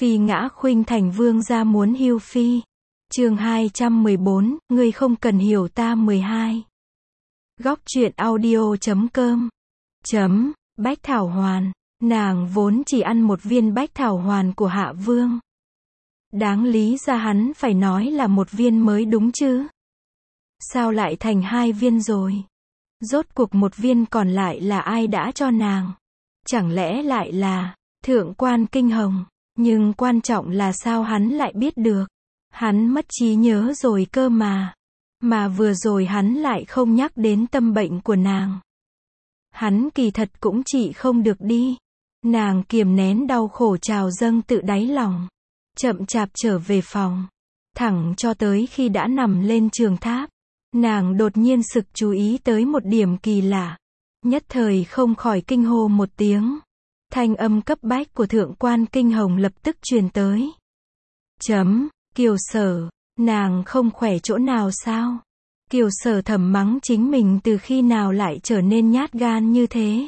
Phi ngã khuynh thành vương gia muốn hưu phi. Chương 214, ngươi không cần hiểu ta 12. Góc truyện audio.com. Bách thảo hoàn. Nàng vốn chỉ ăn một viên bách thảo hoàn của Hạ Vương. Đáng lý ra hắn phải nói là một viên mới đúng chứ. Sao lại thành 2 viên rồi? Rốt cuộc một viên còn lại là ai đã cho nàng? Chẳng lẽ lại là Thượng quan Kinh Hồng? Nhưng quan trọng là sao hắn lại biết được? Hắn mất trí nhớ rồi cơ mà. Mà vừa rồi hắn lại không nhắc đến tâm bệnh của nàng. Hắn kỳ thật cũng chỉ không được đi. Nàng kiềm nén đau khổ trào dâng tự đáy lòng. Chậm chạp trở về phòng. Thẳng cho tới khi đã nằm lên trường tháp. Nàng đột nhiên sực chú ý tới một điểm kỳ lạ. Nhất thời không khỏi kinh hô một tiếng. Thanh âm cấp bách của Thượng quan Kinh Hồng lập tức truyền tới. Kiều Sở, nàng không khỏe chỗ nào sao? Kiều Sở thầm mắng chính mình từ khi nào lại trở nên nhát gan như thế.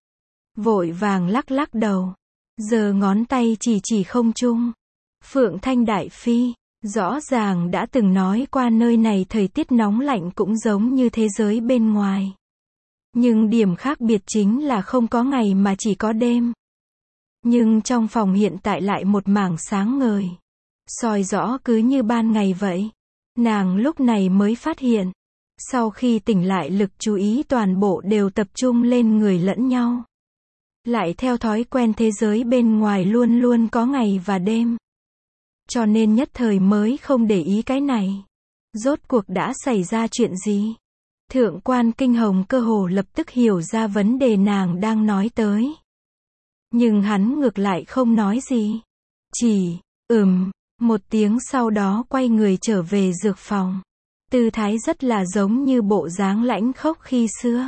Vội vàng lắc lắc đầu. Giơ ngón tay chỉ không trung. Phượng Thanh Đại Phi, rõ ràng đã từng nói qua nơi này thời tiết nóng lạnh cũng giống như thế giới bên ngoài. Nhưng điểm khác biệt chính là không có ngày mà chỉ có đêm. Nhưng trong phòng hiện tại lại một mảng sáng ngời. Soi rõ cứ như ban ngày vậy. Nàng lúc này mới phát hiện. Sau khi tỉnh lại lực chú ý toàn bộ đều tập trung lên người lẫn nhau. Lại theo thói quen thế giới bên ngoài luôn luôn có ngày và đêm. Cho nên nhất thời mới không để ý cái này. Rốt cuộc đã xảy ra chuyện gì? Thượng quan Kinh Hồng cơ hồ lập tức hiểu ra vấn đề nàng đang nói tới. Nhưng hắn ngược lại không nói gì. Chỉ, một tiếng sau đó quay người trở về dược phòng. Tư thái rất là giống như bộ dáng lãnh khốc khi xưa.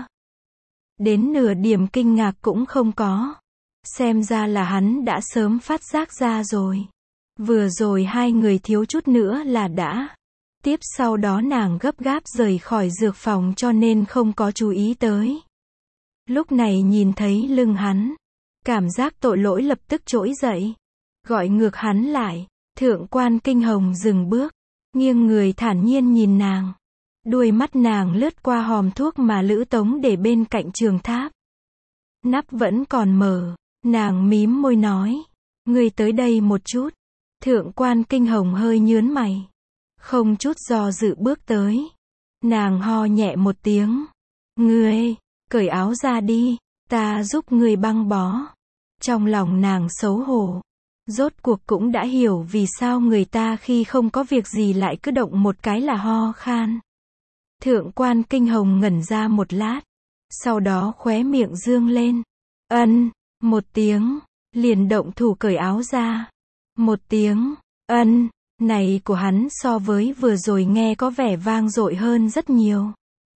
Đến nửa điểm kinh ngạc cũng không có. Xem ra là hắn đã sớm phát giác ra rồi. Vừa rồi hai người thiếu chút nữa là đã. Tiếp sau đó nàng gấp gáp rời khỏi dược phòng cho nên không có chú ý tới. Lúc này nhìn thấy lưng hắn. Cảm giác tội lỗi lập tức trỗi dậy. Gọi ngược hắn lại. Thượng quan Kinh Hồng dừng bước. Nghiêng người thản nhiên nhìn nàng. Đuôi mắt nàng lướt qua hòm thuốc mà Lữ Tống để bên cạnh trường tháp. Nắp vẫn còn mở. Nàng mím môi nói. Ngươi tới đây một chút. Thượng quan Kinh Hồng hơi nhướng mày. Không chút do dự bước tới. Nàng ho nhẹ một tiếng. Ngươi, cởi áo ra đi. Ta giúp ngươi băng bó. Trong lòng nàng xấu hổ. Rốt cuộc cũng đã hiểu vì sao người ta khi không có việc gì lại cứ động một cái là ho khan. Thượng quan Kinh Hồng ngẩn ra một lát. Sau đó khóe miệng dương lên. Một tiếng. Liền động thủ cởi áo ra. Một tiếng. Này của hắn so với vừa rồi nghe có vẻ vang dội hơn rất nhiều.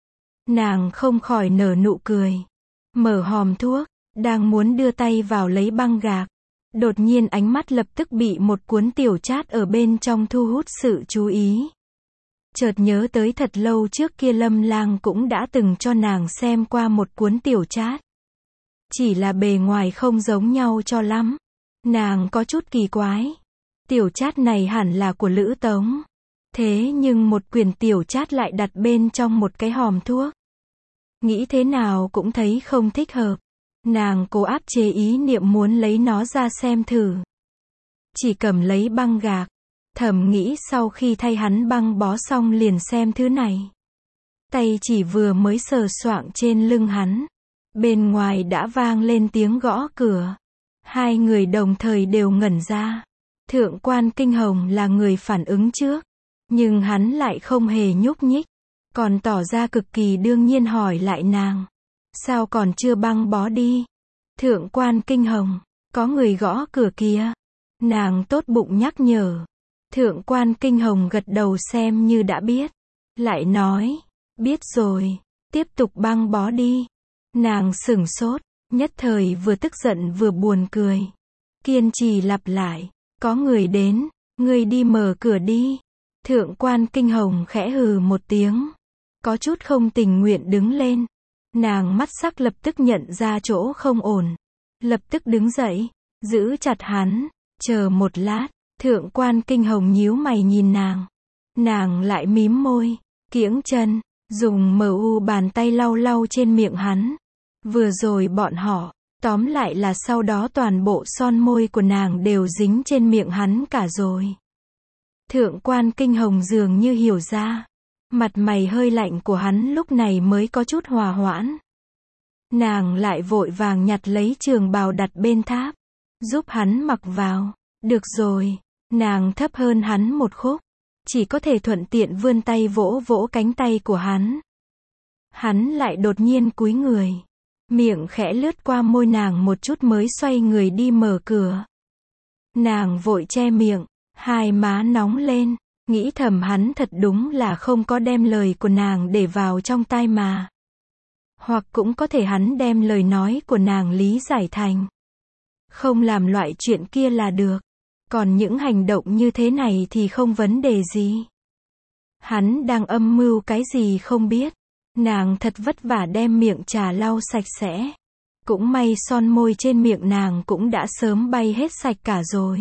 Nàng không khỏi nở nụ cười. Mở hòm thuốc. Đang muốn đưa tay vào lấy băng gạc. Đột nhiên ánh mắt lập tức bị một cuốn tiểu chát ở bên trong thu hút sự chú ý. Chợt nhớ tới thật lâu trước kia Lâm Lang cũng đã từng cho nàng xem qua một cuốn tiểu chát. Chỉ là bề ngoài không giống nhau cho lắm. Nàng có chút kỳ quái. Tiểu chát này hẳn là của Lữ Tống. Thế nhưng một quyển tiểu chát lại đặt bên trong một cái hòm thuốc. Nghĩ thế nào cũng thấy không thích hợp. Nàng cố áp chế ý niệm muốn lấy nó ra xem thử. Chỉ cầm lấy băng gạc. Thầm nghĩ sau khi thay hắn băng bó xong liền xem thứ này. Tay chỉ vừa mới sờ soạng trên lưng hắn. Bên ngoài đã vang lên tiếng gõ cửa. Hai người đồng thời đều ngẩn ra. Thượng quan Kinh Hồng là người phản ứng trước. Nhưng hắn lại không hề nhúc nhích. Còn tỏ ra cực kỳ đương nhiên hỏi lại nàng. Sao còn chưa băng bó đi? Thượng quan Kinh Hồng, có người gõ cửa kìa. Nàng tốt bụng nhắc nhở. Thượng quan Kinh Hồng gật đầu xem như đã biết. Lại nói, biết rồi, tiếp tục băng bó đi. Nàng sửng sốt, nhất thời vừa tức giận vừa buồn cười. Kiên trì lặp lại, có người đến, ngươi đi mở cửa đi. Thượng quan Kinh Hồng khẽ hừ một tiếng. Có chút không tình nguyện đứng lên. Nàng mắt sắc lập tức nhận ra chỗ không ổn. Lập tức đứng dậy, giữ chặt hắn. Chờ một lát, Thượng quan Kinh Hồng nhíu mày nhìn nàng. Nàng lại mím môi, kiễng chân, dùng bàn tay lau lau trên miệng hắn. Vừa rồi bọn họ, tóm lại là sau đó toàn bộ son môi của nàng đều dính trên miệng hắn cả rồi. Thượng quan Kinh Hồng dường như hiểu ra. Mặt mày hơi lạnh của hắn lúc này mới có chút hòa hoãn. Nàng lại vội vàng nhặt lấy trường bào đặt bên tháp, giúp hắn mặc vào. Được rồi, nàng thấp hơn hắn một khúc, chỉ có thể thuận tiện vươn tay vỗ vỗ cánh tay của hắn. Hắn lại đột nhiên cúi người, miệng khẽ lướt qua môi nàng một chút mới xoay người đi mở cửa. Nàng vội che miệng, hai má nóng lên, nghĩ thầm hắn thật đúng là không có đem lời của nàng để vào trong tai mà. Hoặc cũng có thể hắn đem lời nói của nàng lý giải thành không làm loại chuyện kia là được. Còn những hành động như thế này thì không vấn đề gì. Hắn đang âm mưu cái gì không biết. Nàng thật vất vả đem miệng trà lau sạch sẽ. Cũng may son môi trên miệng nàng cũng đã sớm bay hết sạch cả rồi.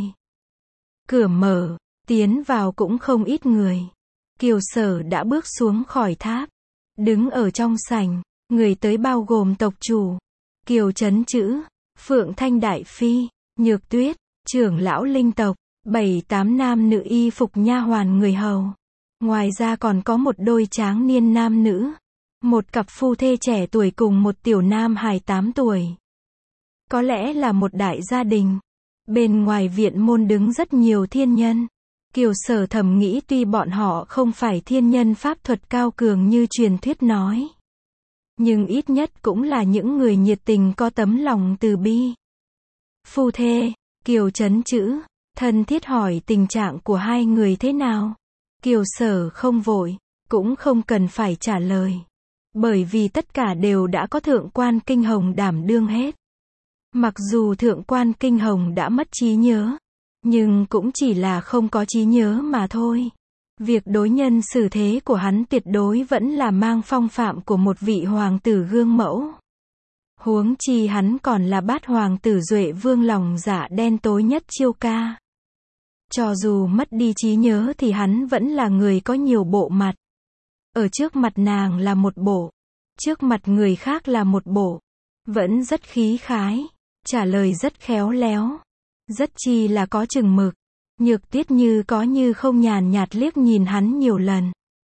Cửa mở, tiến vào cũng không ít người. Kiều Sở đã bước xuống khỏi tháp, đứng ở trong sảnh. Người tới bao gồm tộc chủ, Kiều Trấn Chữ, Phượng Thanh Đại Phi, Nhược Tuyết, trưởng lão linh tộc, 7-8 nam nữ y phục nha hoàn người hầu. Ngoài ra còn có một đôi tráng niên nam nữ, một cặp phu thê trẻ tuổi cùng một tiểu nam hài 8 tuổi. Có lẽ là một đại gia đình. Bên ngoài viện môn đứng rất nhiều thiên nhân. Kiều Sở thầm nghĩ tuy bọn họ không phải thiên nhân pháp thuật cao cường như truyền thuyết nói, nhưng ít nhất cũng là những người nhiệt tình có tấm lòng từ bi. Phu thê, Kiều Trấn Chữ, thân thiết hỏi tình trạng của hai người thế nào. Kiều Sở không vội, cũng không cần phải trả lời. Bởi vì tất cả đều đã có Thượng quan Kinh Hồng đảm đương hết. Mặc dù Thượng quan Kinh Hồng đã mất trí nhớ, nhưng cũng chỉ là không có trí nhớ mà thôi. Việc đối nhân xử thế của hắn tuyệt đối vẫn là mang phong phạm của một vị hoàng tử gương mẫu. Huống chi hắn còn là bát hoàng tử Duệ Vương lòng dạ đen tối nhất Chiêu Ca. Cho dù mất đi trí nhớ thì hắn vẫn là người có nhiều bộ mặt. Ở trước mặt nàng là một bộ, trước mặt người khác là một bộ. Vẫn rất khí khái, trả lời rất khéo léo, rất chi là có chừng mực. Nhược Tuyết như có như không nhàn nhạt liếc nhìn hắn nhiều lần.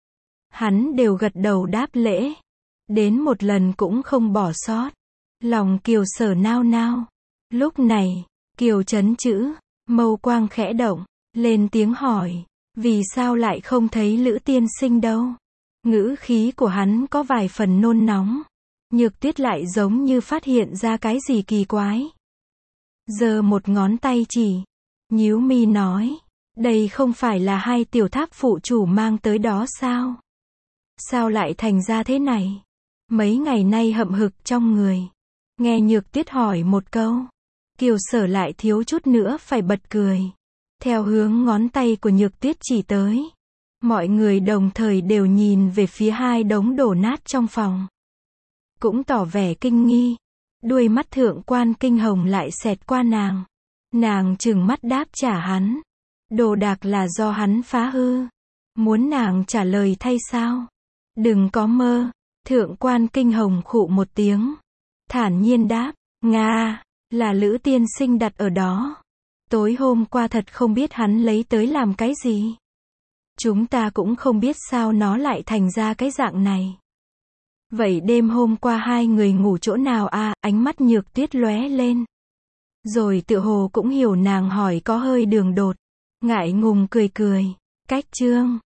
Hắn đều gật đầu đáp lễ, đến một lần cũng không bỏ sót. Lòng Kiều Sở nao nao. Lúc này, Kiều Trấn Chữ, mâu quang khẽ động, lên tiếng hỏi, vì sao lại không thấy Lữ tiên sinh đâu? Ngữ khí của hắn có vài phần nôn nóng. Nhược Tuyết lại giống như phát hiện ra cái gì kỳ quái. Giơ một ngón tay chỉ, nhíu mi nói, đây không phải là hai tiểu tháp phụ chủ mang tới đó sao? Sao lại thành ra thế này? Mấy ngày nay hậm hực trong người. Nghe Nhược Tuyết hỏi một câu, Kiều Sở lại thiếu chút nữa phải bật cười. Theo hướng ngón tay của Nhược Tuyết chỉ tới, mọi người đồng thời đều nhìn về phía hai đống đổ nát trong phòng. Cũng tỏ vẻ kinh nghi. Đuôi mắt Thượng quan Kinh Hồng lại xẹt qua nàng. Nàng trừng mắt đáp trả hắn. Đồ đạc là do hắn phá hư. Muốn nàng trả lời thay sao? Đừng có mơ. Thượng quan Kinh Hồng khụ một tiếng, thản nhiên đáp, Nga, là Lữ tiên sinh đặt ở đó. Tối hôm qua thật không biết hắn lấy tới làm cái gì. Chúng ta cũng không biết sao nó lại thành ra cái dạng này. Vậy đêm hôm qua hai người ngủ chỗ nào à? Ánh mắt Nhược Tuyết lóe lên. Rồi tựa hồ cũng hiểu nàng hỏi có hơi đường đột. Ngại ngùng cười cười. Cách chương